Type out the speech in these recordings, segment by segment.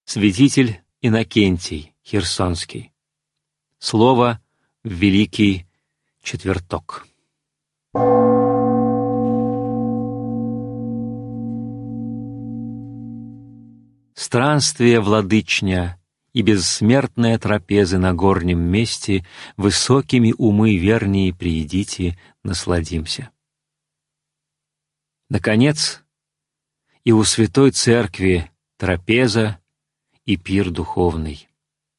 Святитель Иннокентий Херсонский. Слово в Великий Четверток. Странствие владычня и бессмертная трапезы на горнем месте, высокими умы вернее приидите, насладимся. Наконец, и у Святой Церкви трапеза и пир духовный.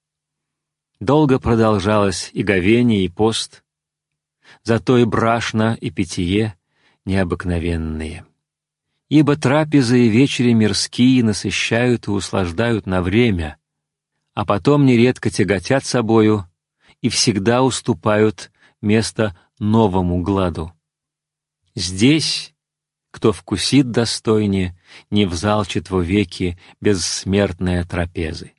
Долго продолжалось и говение, и пост, зато и брашно, и питье необыкновенные. Ибо трапезы и вечери мирские насыщают и услаждают на время, а потом нередко тяготят собою и всегда уступают место новому гладу. Здесь, кто вкусит достойне, не взалчит вовеки бессмертные трапезы.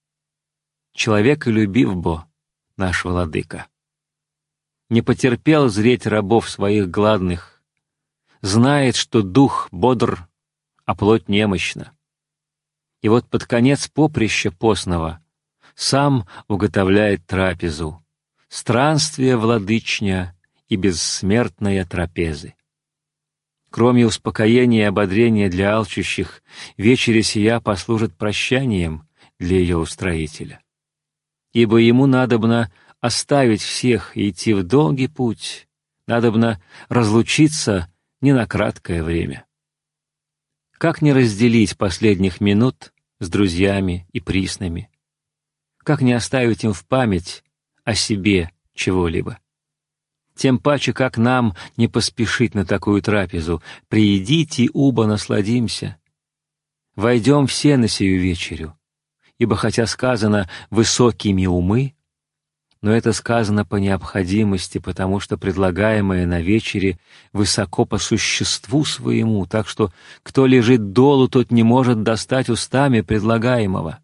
Человеколюбив бо, наш владыка, не потерпел зреть рабов своих гладных, знает, что дух бодр, а плоть немощна. И вот под конец поприща постного сам уготовляет трапезу, странствие владычня и бессмертные трапезы. Кроме успокоения и ободрения для алчущих, вечеря сия послужит прощанием для ее устроителя. Ибо ему надобно оставить всех и идти в долгий путь, надобно разлучиться не на краткое время. Как не разделить последних минут с друзьями и приснами? Как не оставить им в память о себе чего-либо? Тем паче, как нам не поспешить на такую трапезу, приидите, уба насладимся. Войдем все на сию вечерю, ибо хотя сказано «высокими умы», но это сказано по необходимости, потому что предлагаемое на вечере высоко по существу своему, так что кто лежит долу, тот не может достать устами предлагаемого.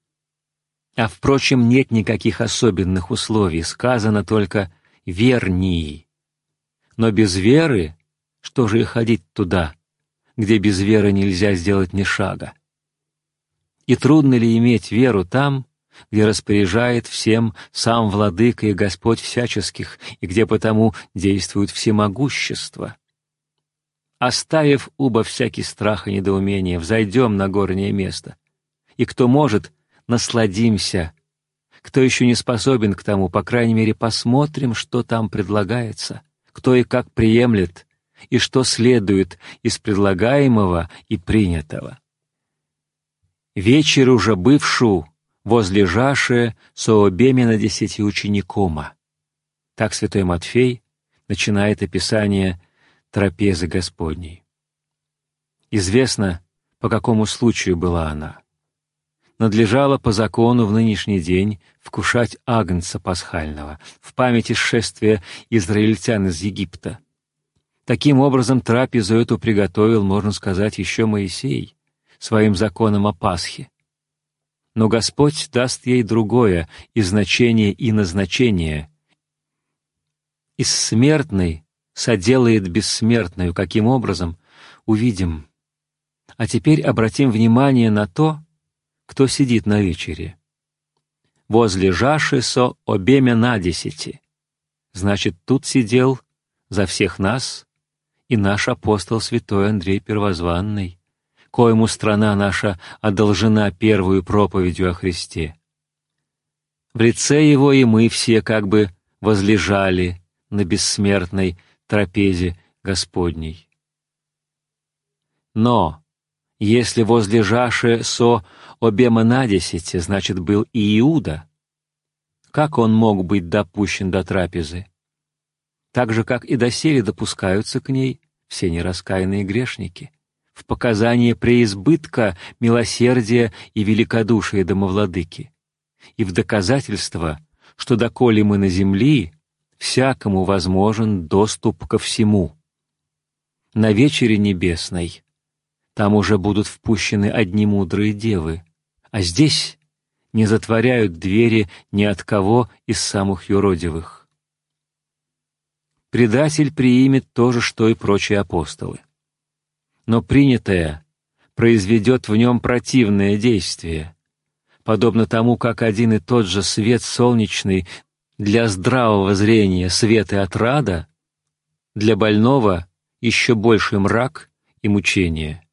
А впрочем, нет никаких особенных условий, сказано только «вернии». Но без веры, что же и ходить туда, где без веры нельзя сделать ни шага? И трудно ли иметь веру там, где распоряжает всем сам Владыка и Господь всяческих, и где потому действует всемогущество? Оставив убо всякий страх и недоумение, взойдем на горнее место, и кто может, насладимся. Кто еще не способен к тому, по крайней мере, посмотрим, что там предлагается, кто и как приемлет, и что следует из предлагаемого и принятого. Вечер уже бывшу, возлежаше со обемена 10 ученикома. Так святой Матфей начинает описание трапезы Господней. Известно, по какому случаю была она. Надлежало по закону в нынешний день вкушать агнца пасхального в память исшествия израильтян из Египта. Таким образом, трапезу эту приготовил, можно сказать, еще Моисей своим законом о Пасхе. Но Господь даст ей другое и значение, и назначение. Из смертной соделает бессмертную. Каким образом? Увидим. А теперь обратим внимание на то, кто сидит на вечере. «Возлежаши со обемена 10». Значит, тут сидел за всех нас и наш апостол святой Андрей Первозванный, коему страна наша одолжена первую проповедью о Христе. В лице его и мы все как бы возлежали на бессмертной трапезе Господней. Но если возлежаше со обемена 10, значит, был и Иуда, как он мог быть допущен до трапезы? Так же, как и доселе допускаются к ней все нераскаянные грешники, в показание преизбытка милосердия и великодушия домовладыки, и в доказательство, что доколе мы на земли, всякому возможен доступ ко всему. На вечере небесной там уже будут впущены одни мудрые девы, а здесь не затворяют двери ни от кого из самых юродивых. Предатель приимет то же, что и прочие апостолы. Но принятое произведет в нем противное действие, подобно тому, как один и тот же свет солнечный для здравого зрения свет и отрада, для больного еще больше мрак и мучение.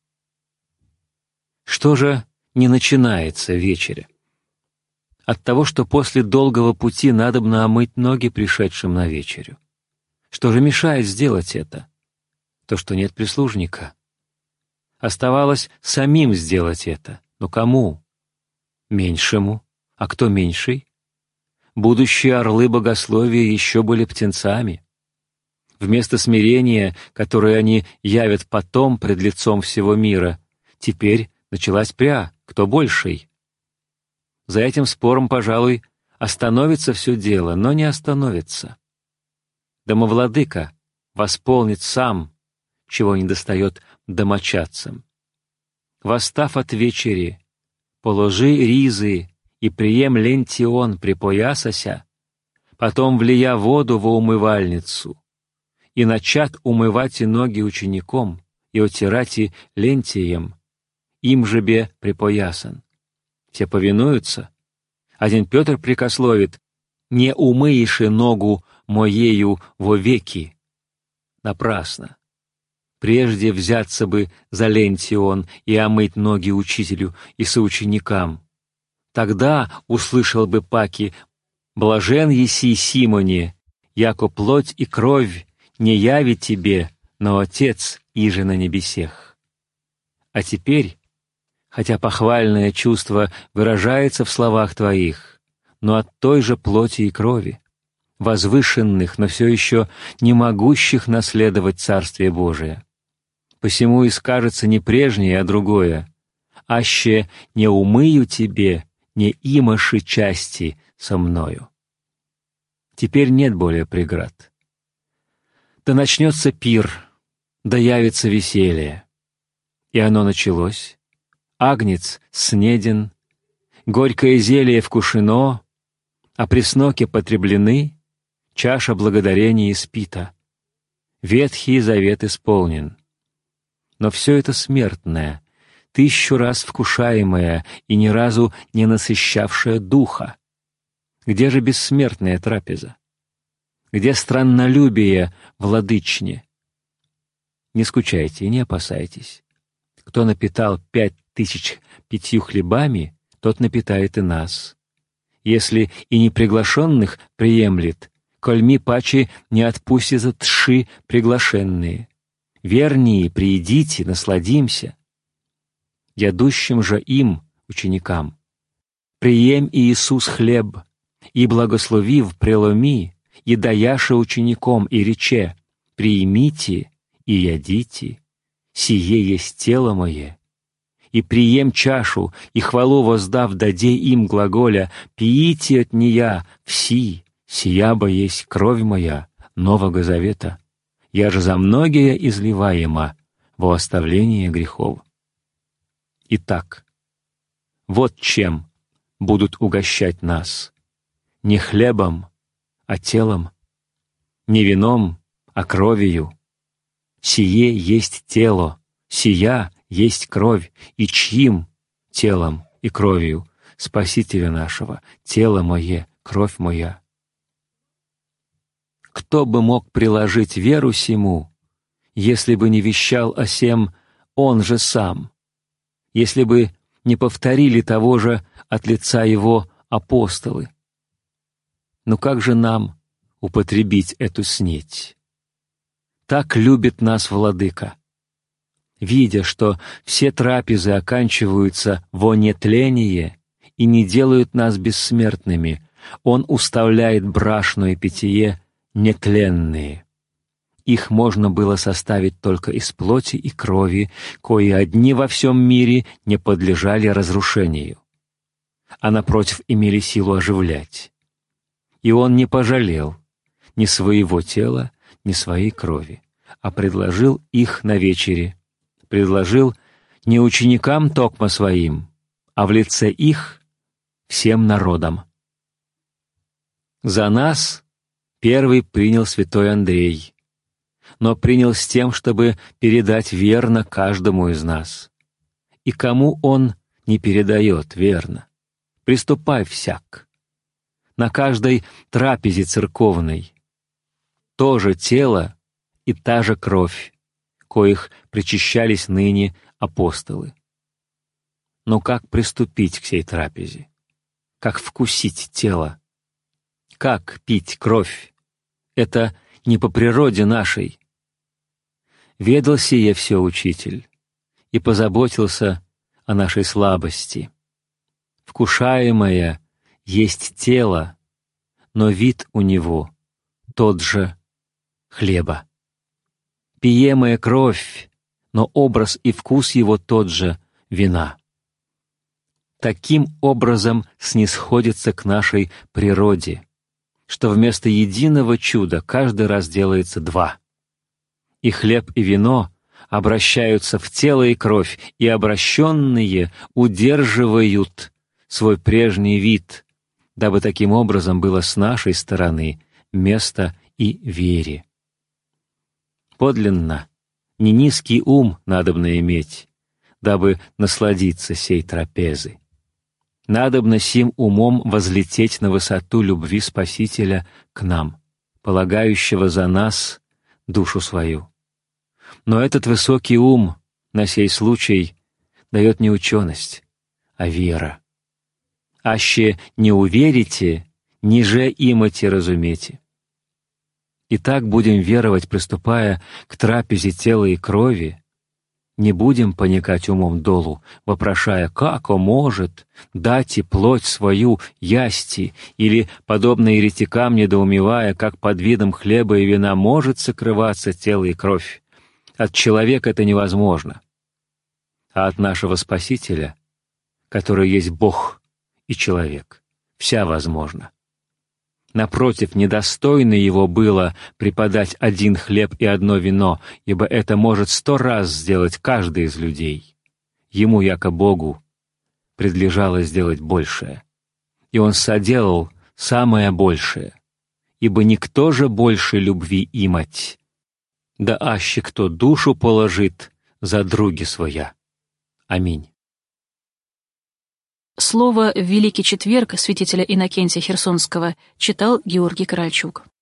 Что же не начинается вечеря? От того, что после долгого пути надобно омыть ноги пришедшим на вечерю. Что же мешает сделать это? То, что нет прислужника. Оставалось самим сделать это. Но кому? Меньшему. А кто меньший? Будущие орлы богословия еще были птенцами. Вместо смирения, которое они явят потом пред лицом всего мира, теперь началась пря, кто больший. За этим спором, пожалуй, остановится все дело, но не остановится. Домовладыка восполнит сам, чего недостает домочадцам. Восстав от вечери, положи ризы и прием лентион припоясася, потом влия воду во умывальницу, и начат умывать и ноги учеником, и отирать и лентием, им же бе припоясан. Все повинуются. Один Петр прикословит: «Не умыешь и ногу моею вовеки». Напрасно. Прежде взяться бы за лентион и омыть ноги учителю и соученикам. Тогда услышал бы паки: «Блажен еси, Симоне, яко плоть и кровь не яви тебе, но Отец иже на небесех». А теперь, хотя похвальное чувство выражается в словах твоих, но от той же плоти и крови, возвышенных, но все еще не могущих наследовать Царствие Божие. Посему и скажется не прежнее, а другое: «Аще не умыю тебе, не имаши части со мною». Теперь нет более преград. Да начнется пир, да явится веселье. И оно началось. Агнец снеден, горькое зелье вкушено, а пресноки потреблены, чаша благодарения испита. Ветхий завет исполнен. Но все это смертное, 1000 раз вкушаемое и ни разу не насыщавшее духа. Где же бессмертная трапеза? Где страннолюбие владычне? Не скучайте и не опасайтесь. Кто напитал 5005 хлебами, тот напитает и нас. Если и неприглашенных приемлет, кольми паче не отпустит от тши приглашенные. Вернее, приидите, насладимся. Ядущим же им, ученикам, прием Иисус хлеб, и благословив преломи, и даяше учеником, и рече: приимите и ядите, сие есть тело мое. И прием чашу, и хвалу воздав даде им глаголя: пиите от нея все, сия бо есть кровь моя Нового Завета, я же за многие изливаема во оставление грехов. Итак, вот чем будут угощать нас: не хлебом, а телом, не вином, а кровью. Сие есть тело, сия есть кровь, и чьим телом и кровью Спасителя нашего, тело мое, кровь моя. Кто бы мог приложить веру сему, если бы не вещал о сем он же сам, если бы не повторили того же от лица его апостолы? Но как же нам употребить эту снеть? Так любит нас Владыка. Видя, что все трапезы оканчиваются во нетление и не делают нас бессмертными, Он уставляет брашное питье нетленные. Их можно было составить только из плоти и крови, кои одни во всем мире не подлежали разрушению, а напротив имели силу оживлять. И Он не пожалел ни своего тела, ни своей крови, а предложил их на вечере, предложил не ученикам токмо своим, а в лице их всем народам. За нас первый принял святой Андрей, но принял с тем, чтобы передать верно каждому из нас. И кому он не передает верно? приступай всяк. На каждой трапезе церковной то же тело и та же кровь, коих причащались ныне апостолы. Но как приступить к сей трапезе? Как вкусить тело? Как пить кровь? Это не по природе нашей. Ведал сие все учитель и позаботился о нашей слабости. Вкушаемое есть тело, но вид у него тот же хлеба. Пиемая кровь, но образ и вкус его тот же вина. Таким образом снисходится к нашей природе, что вместо единого чуда каждый раз делается два. И хлеб, и вино обращаются в тело и кровь, и обращенные удерживают свой прежний вид, дабы таким образом было с нашей стороны место и вере. Подлинно, не низкий ум надобно иметь, дабы насладиться сей трапезой. Надобно сим умом возлететь на высоту любви Спасителя к нам, полагающего за нас душу свою. Но этот высокий ум на сей случай дает не ученость, а вера. Аще не уверите, ниже имати разумете. Итак, будем веровать, приступая к трапезе тела и крови, не будем поникать умом долу, вопрошая, как он может дать и плоть свою ясти, или, подобно еретикам, недоумевая, как под видом хлеба и вина может сокрываться тело и кровь. От человека это невозможно, а от нашего Спасителя, который есть Бог и человек, вся возможна. Напротив, недостойно его было преподать один хлеб и одно вино, ибо это может 100 раз сделать каждый из людей. Ему, яко Богу, предлежало сделать большее. И он соделал самое большее, ибо никто же больше любви имать, да аще кто душу положит за други своя. Аминь. Слово в Великий Четверг святителя Иннокентия Херсонского читал Георгий Корольчук.